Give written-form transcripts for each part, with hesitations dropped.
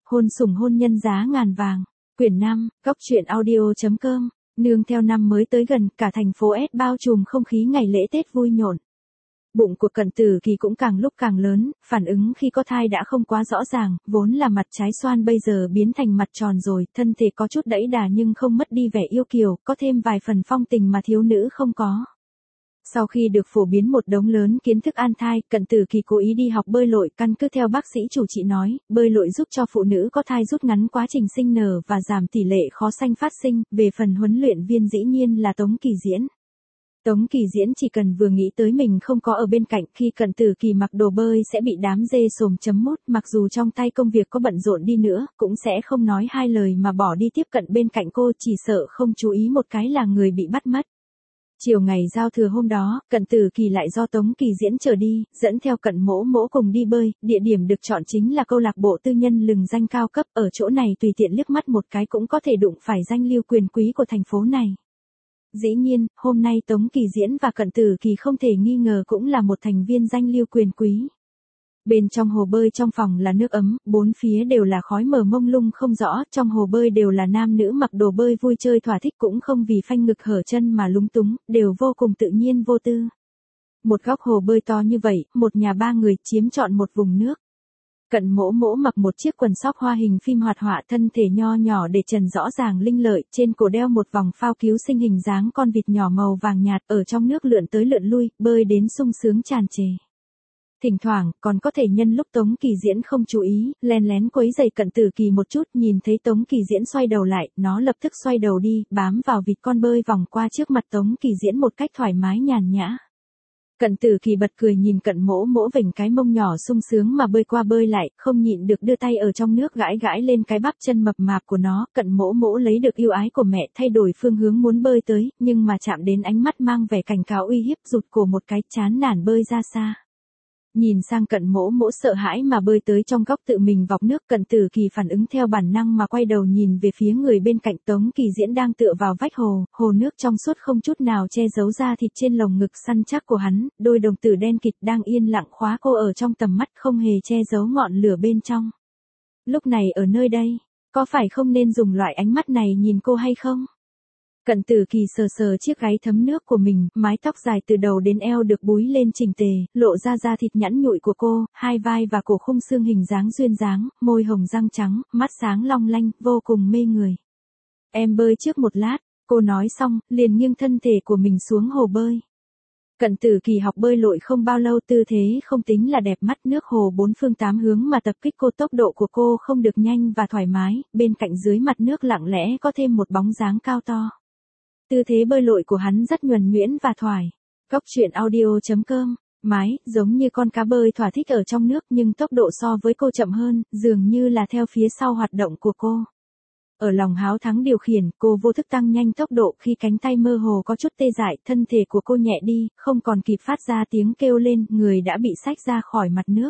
Hôn sủng hôn nhân giá ngàn vàng. Quyển 5, Góc truyện audio.com. Nương theo năm mới tới gần, cả thành phố S bao trùm không khí ngày lễ Tết vui nhộn. Bụng của Cận Tử Kỳ cũng càng lúc càng lớn, phản ứng khi có thai đã không quá rõ ràng, vốn là mặt trái xoan bây giờ biến thành mặt tròn rồi, thân thể có chút đẫy đà nhưng không mất đi vẻ yêu kiều, có thêm vài phần phong tình mà thiếu nữ không có. Sau khi được phổ biến một đống lớn kiến thức an thai, Cận Tử Kỳ cố ý đi học bơi lội, căn cứ theo bác sĩ chủ trị nói, bơi lội giúp cho phụ nữ có thai rút ngắn quá trình sinh nở và giảm tỷ lệ khó sanh phát sinh. Về phần huấn luyện viên dĩ nhiên là Tống Kỳ Diễn. Tống Kỳ Diễn chỉ cần vừa nghĩ tới mình không có ở bên cạnh khi Cận Tử Kỳ mặc đồ bơi sẽ bị đám dê xồm chấm mút, mặc dù trong tay công việc có bận rộn đi nữa, cũng sẽ không nói hai lời mà bỏ đi tiếp cận bên cạnh cô, chỉ sợ không chú ý một cái là người bị bắt mất. Chiều ngày giao thừa hôm đó, Cận Tử Kỳ lại do Tống Kỳ Diễn chở đi, dẫn theo Cận Mỗ Mỗ cùng đi bơi, địa điểm được chọn chính là câu lạc bộ tư nhân lừng danh cao cấp, ở chỗ này tùy tiện liếc mắt một cái cũng có thể đụng phải danh lưu quyền quý của thành phố này. Dĩ nhiên, hôm nay Tống Kỳ Diễn và Cận Tử Kỳ không thể nghi ngờ cũng là một thành viên danh lưu quyền quý. Bên trong hồ bơi trong phòng là nước ấm, bốn phía đều là khói mờ mông lung không rõ, trong hồ bơi đều là nam nữ mặc đồ bơi vui chơi thỏa thích cũng không vì phanh ngực hở chân mà lúng túng, đều vô cùng tự nhiên vô tư. Một góc hồ bơi to như vậy, một nhà ba người chiếm trọn một vùng nước. Cận Mỗ Mỗ mặc một chiếc quần sóc hoa hình phim hoạt họa, thân thể nho nhỏ để trần rõ ràng linh lợi, trên cổ đeo một vòng phao cứu sinh hình dáng con vịt nhỏ màu vàng nhạt, ở trong nước lượn tới lượn lui, bơi đến sung sướng tràn trề. Thỉnh thoảng, còn có thể nhân lúc Tống Kỳ Diễn không chú ý, len lén quấy rầy Cận Tử Kỳ một chút, nhìn thấy Tống Kỳ Diễn xoay đầu lại, nó lập tức xoay đầu đi, bám vào vịt con bơi vòng qua trước mặt Tống Kỳ Diễn một cách thoải mái nhàn nhã. Cận Tử Kỳ bật cười nhìn Cận Mỗ Mỗ vểnh cái mông nhỏ sung sướng mà bơi qua bơi lại, không nhịn được đưa tay ở trong nước gãi gãi lên cái bắp chân mập mạp của nó. Cận Mỗ Mỗ lấy được yêu ái của mẹ, thay đổi phương hướng muốn bơi tới, nhưng mà chạm đến ánh mắt mang vẻ cảnh cáo uy hiếp, rụt cổ một cái, chán nản bơi ra xa. Nhìn sang Cận Mỗ Mỗ sợ hãi mà bơi tới trong góc tự mình vọc nước, Cận Tử Kỳ phản ứng theo bản năng mà quay đầu nhìn về phía người bên cạnh. Tống Kỳ Diễn đang tựa vào vách hồ, hồ nước trong suốt không chút nào che giấu da thịt trên lồng ngực săn chắc của hắn, đôi đồng tử đen kịt đang yên lặng khóa cô ở trong tầm mắt, không hề che giấu ngọn lửa bên trong. Lúc này ở nơi đây, có phải không nên dùng loại ánh mắt này nhìn cô hay không? Cận Tử Kỳ sờ sờ chiếc gáy thấm nước của mình, mái tóc dài từ đầu đến eo được búi lên chỉnh tề, lộ ra da thịt nhẵn nhụi của cô, hai vai và cổ khung xương hình dáng duyên dáng, môi hồng răng trắng, mắt sáng long lanh, vô cùng mê người. Em bơi trước một lát, cô nói xong, liền nghiêng thân thể của mình xuống hồ bơi. Cận Tử Kỳ học bơi lội không bao lâu, tư thế không tính là đẹp mắt, nước hồ bốn phương tám hướng mà tập kích cô, tốc độ của cô không được nhanh và thoải mái, bên cạnh dưới mặt nước lặng lẽ có thêm một bóng dáng cao to. Tư thế bơi lội của hắn rất nhuần nhuyễn và thoải. Góc truyện audio.com. Mái, giống như con cá bơi thỏa thích ở trong nước nhưng tốc độ so với cô chậm hơn, dường như là theo phía sau hoạt động của cô. Ở lòng háo thắng điều khiển, cô vô thức tăng nhanh tốc độ, khi cánh tay mơ hồ có chút tê dại, thân thể của cô nhẹ đi, không còn kịp phát ra tiếng kêu lên, người đã bị xách ra khỏi mặt nước.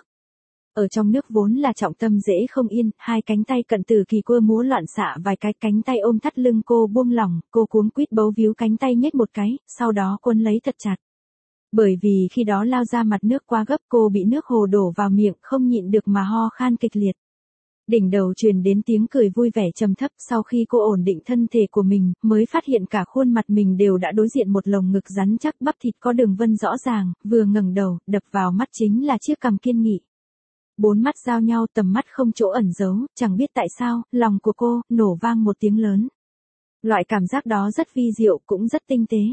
Ở trong nước vốn là trọng tâm dễ không yên, hai cánh tay Cận Tử Kỳ quơ múa loạn xạ vài cái, cánh tay ôm thắt lưng cô buông lỏng, cô cuống quýt bấu víu cánh tay nhếch một cái, sau đó quấn lấy thật chặt. Bởi vì khi đó lao ra mặt nước quá gấp, cô bị nước hồ đổ vào miệng, không nhịn được mà ho khan kịch liệt. Đỉnh đầu truyền đến tiếng cười vui vẻ trầm thấp, sau khi cô ổn định thân thể của mình, mới phát hiện cả khuôn mặt mình đều đã đối diện một lồng ngực rắn chắc, bắp thịt có đường vân rõ ràng, vừa ngẩng đầu, đập vào mắt chính là chiếc cằm kiên nghị. Bốn mắt giao nhau, tầm mắt không chỗ ẩn giấu, chẳng biết tại sao, lòng của cô nổ vang một tiếng lớn. Loại cảm giác đó rất vi diệu, cũng rất tinh tế.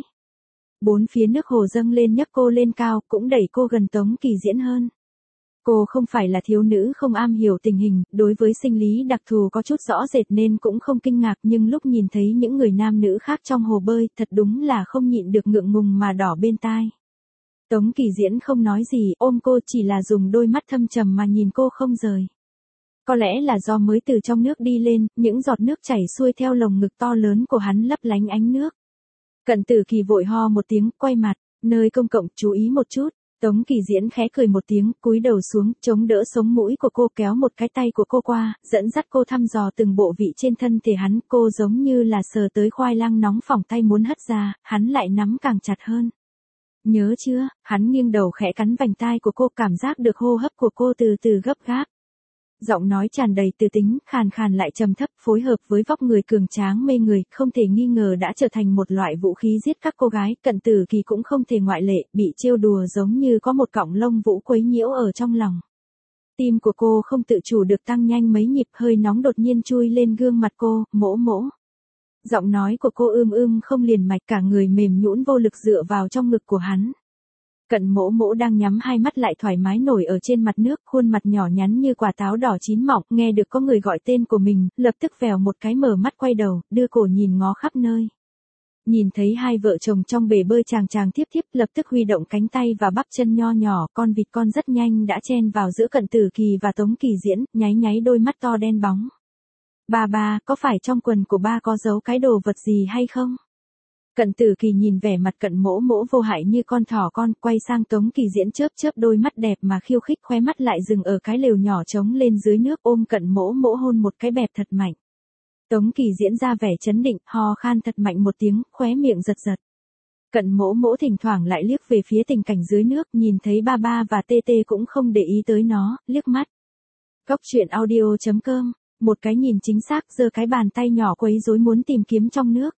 Bốn phía nước hồ dâng lên nhấc cô lên cao, cũng đẩy cô gần Tống Kỳ Diễn hơn. Cô không phải là thiếu nữ không am hiểu tình hình, đối với sinh lý đặc thù có chút rõ rệt nên cũng không kinh ngạc, nhưng lúc nhìn thấy những người nam nữ khác trong hồ bơi, thật đúng là không nhịn được ngượng ngùng mà đỏ bên tai. Tống Kỳ Diễn không nói gì, ôm cô, chỉ là dùng đôi mắt thâm trầm mà nhìn cô không rời. Có lẽ là do mới từ trong nước đi lên, những giọt nước chảy xuôi theo lồng ngực to lớn của hắn lấp lánh ánh nước. Cận Tử Kỳ vội ho một tiếng, quay mặt, nơi công cộng, chú ý một chút. Tống Kỳ Diễn khẽ cười một tiếng, cúi đầu xuống, chống đỡ sống mũi của cô, kéo một cái tay của cô qua, dẫn dắt cô thăm dò từng bộ vị trên thân thể hắn, cô giống như là sờ tới khoai lang nóng phỏng, tay muốn hất ra, hắn lại nắm càng chặt hơn. Nhớ chưa? Hắn nghiêng đầu khẽ cắn vành tai của cô, cảm giác được hô hấp của cô từ từ gấp gáp. Giọng nói tràn đầy từ tính, khàn khàn lại trầm thấp, phối hợp với vóc người cường tráng mê người, không thể nghi ngờ đã trở thành một loại vũ khí giết các cô gái. Cận Tử Kỳ cũng không thể ngoại lệ, bị trêu đùa giống như có một cọng lông vũ quấy nhiễu ở trong lòng. Tim của cô không tự chủ được tăng nhanh mấy nhịp, hơi nóng đột nhiên chui lên gương mặt cô, mỗ mỗ. Giọng nói của cô không liền mạch, cả người mềm nhũn vô lực dựa vào trong ngực của hắn. Cận mỗ mỗ đang nhắm hai mắt lại thoải mái nổi ở trên mặt nước, khuôn mặt nhỏ nhắn như quả táo đỏ chín mọng, nghe được có người gọi tên của mình, lập tức vèo một cái mở mắt quay đầu, đưa cổ nhìn ngó khắp nơi. Nhìn thấy hai vợ chồng trong bể bơi chàng chàng tiếp tiếp, lập tức huy động cánh tay và bắp chân nho nhỏ, con vịt con rất nhanh đã chen vào giữa Cận Tử Kỳ và Tống Kỳ Diễn, nháy nháy đôi mắt to đen bóng. Ba, có phải trong quần của ba có giấu cái đồ vật gì hay không? Cận Tử Kỳ nhìn vẻ mặt Cận mỗ mỗ vô hại như con thỏ con, quay sang Tống Kỳ Diễn chớp chớp đôi mắt đẹp mà khiêu khích, khóe mắt lại dừng ở cái lều nhỏ trống lên dưới nước, ôm Cận mỗ mỗ hôn một cái bẹp thật mạnh. Tống Kỳ Diễn ra vẻ chấn định, ho khan thật mạnh một tiếng, khóe miệng giật giật. Cận mỗ mỗ thỉnh thoảng lại liếc về phía tình cảnh dưới nước, nhìn thấy ba và tê tê cũng không để ý tới nó, liếc mắt. Góc truyện audio.com, một cái nhìn chính xác, giơ cái bàn tay nhỏ quấy rối muốn tìm kiếm trong nước.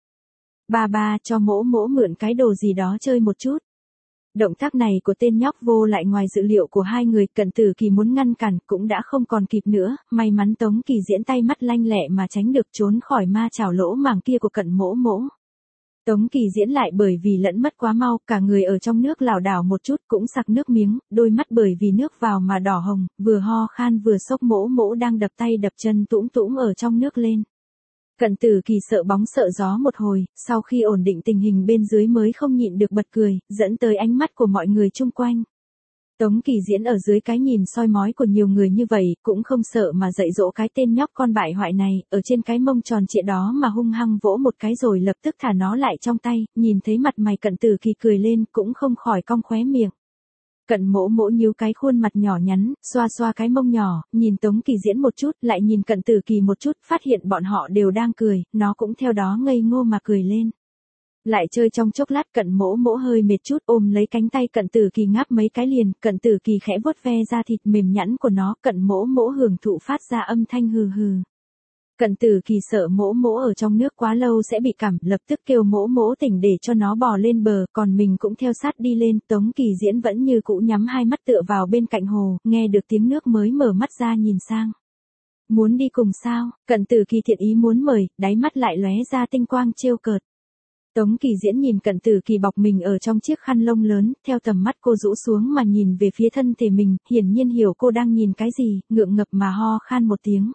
Ba cho mỗ mỗ mượn cái đồ gì đó chơi một chút. Động tác này của tên nhóc vô lại ngoài dự liệu của hai người, Cận Tử Kỳ muốn ngăn cản cũng đã không còn kịp nữa, may mắn Tống Kỳ Diễn tay mắt lanh lẹ mà tránh được, trốn khỏi ma chảo lỗ màng kia của Cận mỗ mỗ. Tống Kỳ Diễn lại bởi vì lẫn mất quá mau, cả người ở trong nước lảo đảo một chút cũng sặc nước miếng, đôi mắt bởi vì nước vào mà đỏ hồng, vừa ho khan vừa sốc mỗ mỗ đang đập tay đập chân tũm tũm ở trong nước lên. Cận Tử Kỳ sợ bóng sợ gió một hồi, sau khi ổn định tình hình bên dưới mới không nhịn được bật cười, dẫn tới ánh mắt của mọi người chung quanh. Tống Kỳ Diễn ở dưới cái nhìn soi mói của nhiều người như vậy, cũng không sợ mà dạy dỗ cái tên nhóc con bại hoại này, ở trên cái mông tròn trịa đó mà hung hăng vỗ một cái rồi lập tức thả nó lại trong tay, nhìn thấy mặt mày Cận Tử Kỳ cười lên cũng không khỏi cong khóe miệng. Cận mỗ mỗ nhíu cái khuôn mặt nhỏ nhắn, xoa xoa cái mông nhỏ, nhìn Tống Kỳ Diễn một chút, lại nhìn Cận Tử Kỳ một chút, phát hiện bọn họ đều đang cười, nó cũng theo đó ngây ngô mà cười lên. Lại chơi trong chốc lát, Cận mỗ mỗ hơi mệt chút, ôm lấy cánh tay Cận Tử Kỳ ngáp mấy cái liền, Cận Tử Kỳ khẽ vuốt ve da thịt mềm nhẵn của nó, Cận mỗ mỗ hưởng thụ phát ra âm thanh hừ hừ. Cận Tử Kỳ sợ mỗ mỗ ở trong nước quá lâu sẽ bị cảm, lập tức kêu mỗ mỗ tỉnh để cho nó bò lên bờ, còn mình cũng theo sát đi lên. Tống Kỳ Diễn vẫn như cũ nhắm hai mắt tựa vào bên cạnh hồ, nghe được tiếng nước mới mở mắt ra nhìn sang. Muốn đi cùng sao? Cận Tử Kỳ thiện ý muốn mời, đáy mắt lại lóe ra tinh quang trêu cợt. Tống Kỳ Diễn nhìn Cận Tử Kỳ bọc mình ở trong chiếc khăn lông lớn, theo tầm mắt cô rũ xuống mà nhìn về phía thân thể mình, hiển nhiên hiểu cô đang nhìn cái gì, ngượng ngập mà ho khan một tiếng.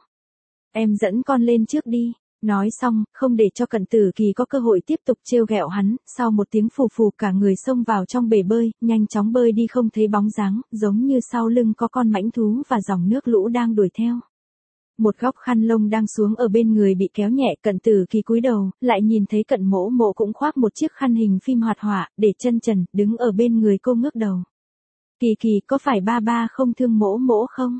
Em dẫn con lên trước đi. Nói xong, không để cho Cận Tử Kỳ có cơ hội tiếp tục trêu ghẹo hắn, sau một tiếng phù phù cả người xông vào trong bể bơi, nhanh chóng bơi đi không thấy bóng dáng, giống như sau lưng có con mãnh thú và dòng nước lũ đang đuổi theo. Một góc khăn lông đang xuống ở bên người bị kéo nhẹ, Cận Tử Kỳ cúi đầu, lại nhìn thấy Cận mỗ mỗ cũng khoác một chiếc khăn hình phim hoạt họa, để chân trần, đứng ở bên người cô ngước đầu. Kỳ Kỳ, có phải ba không thương mỗ mỗ không?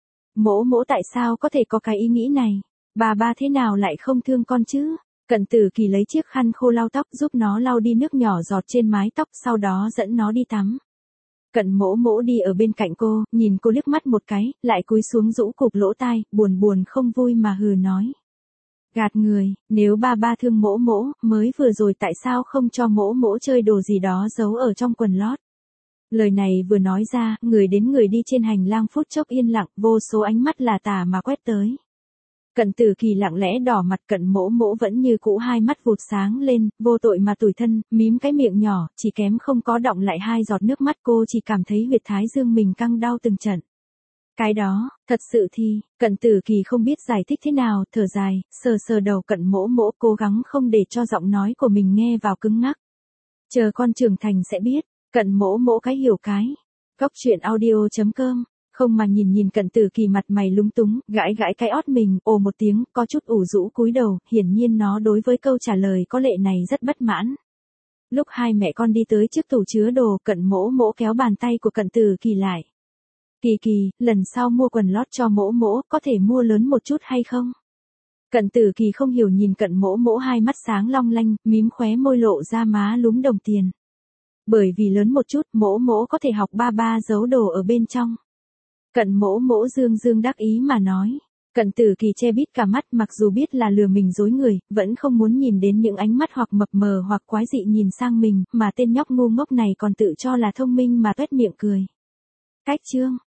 Mỗ mỗ tại sao có thể có cái ý nghĩ này? Ba thế nào lại không thương con chứ? Cận Tử Kỳ lấy chiếc khăn khô lau tóc giúp nó lau đi nước nhỏ giọt trên mái tóc, sau đó dẫn nó đi tắm. Cận mỗ mỗ đi ở bên cạnh cô, nhìn cô liếc mắt một cái, lại cúi xuống rũ cụp lỗ tai, buồn không vui mà hừ nói. Gạt người, nếu ba thương mỗ mỗ, mới vừa rồi tại sao không cho mỗ mỗ chơi đồ gì đó giấu ở trong quần lót? Lời này vừa nói ra, người đến người đi trên hành lang phút chốc yên lặng, vô số ánh mắt là tà mà quét tới. Cận Tử Kỳ lặng lẽ đỏ mặt, Cận mỗ mỗ vẫn như cũ hai mắt vụt sáng lên, vô tội mà tủi thân, mím cái miệng nhỏ, chỉ kém không có đọng lại hai giọt nước mắt, cô chỉ cảm thấy huyệt thái dương mình căng đau từng trận. Cái đó, thật sự thì, Cận Tử Kỳ không biết giải thích thế nào, thở dài, sờ đầu Cận mỗ mỗ, cố gắng không để cho giọng nói của mình nghe vào cứng ngắc. Chờ con trưởng thành sẽ biết. Cận mỗ mỗ cái hiểu cái. Góc truyện audio.com, không mà nhìn Cận Tử Kỳ mặt mày lúng túng, gãi cái ót mình, ồ một tiếng, có chút ủ rũ cúi đầu, hiển nhiên nó đối với câu trả lời có lệ này rất bất mãn. Lúc hai mẹ con đi tới trước tủ chứa đồ, Cận mỗ mỗ kéo bàn tay của Cận Tử Kỳ lại. Kỳ, lần sau mua quần lót cho mỗ mỗ, có thể mua lớn một chút hay không? Cận Tử Kỳ không hiểu nhìn Cận mỗ mỗ hai mắt sáng long lanh, mím khóe môi lộ ra má lúm đồng tiền. Bởi vì lớn một chút, mỗ mỗ có thể học ba giấu đồ ở bên trong. Cận mỗ mỗ dương dương đắc ý mà nói. Cận Tử Kỳ che bít cả mắt, mặc dù biết là lừa mình dối người, vẫn không muốn nhìn đến những ánh mắt hoặc mập mờ hoặc quái dị nhìn sang mình, mà tên nhóc ngu ngốc này còn tự cho là thông minh mà tuét miệng cười. Cách chương